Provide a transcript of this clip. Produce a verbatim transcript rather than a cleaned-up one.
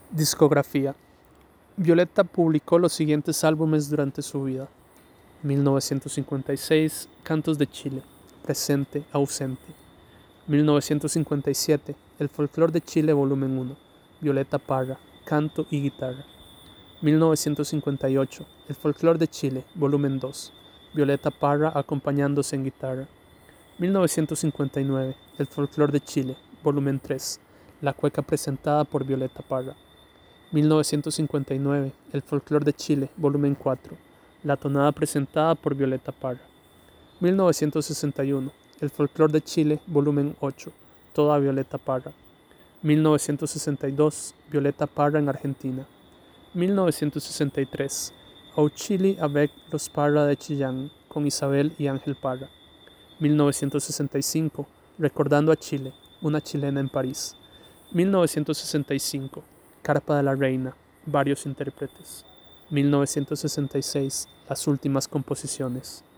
Discografía. Violeta publicó los siguientes álbumes durante su vida: mil novecientos cincuenta y seis, Cantos de Chile, presente, ausente. mil novecientos cincuenta y siete, El folclor de Chile, volumen uno, Violeta Parra, canto y guitarra. mil novecientos cincuenta y ocho, El folclor de Chile, volumen dos, Violeta Parra acompañándose en guitarra. mil novecientos cincuenta y nueve, El folclor de Chile, volumen tres, La cueca presentada por Violeta Parra. mil novecientos cincuenta y nueve, El folclor de Chile, volumen cuatro, La tonada presentada por Violeta Parra. mil novecientos sesenta y uno, El folclor de Chile, volumen ocho, Toda Violeta Parra. mil novecientos sesenta y dos, Violeta Parra en Argentina. mil novecientos sesenta y tres, Au Chili avec los Parra de Chillán, con Isabel y Ángel Parra. mil novecientos sesenta y cinco, Recordando a Chile, una chilena en París. mil novecientos sesenta y cinco, Carpa de la Reina, varios intérpretes. mil novecientos sesenta y seis, Las últimas composiciones.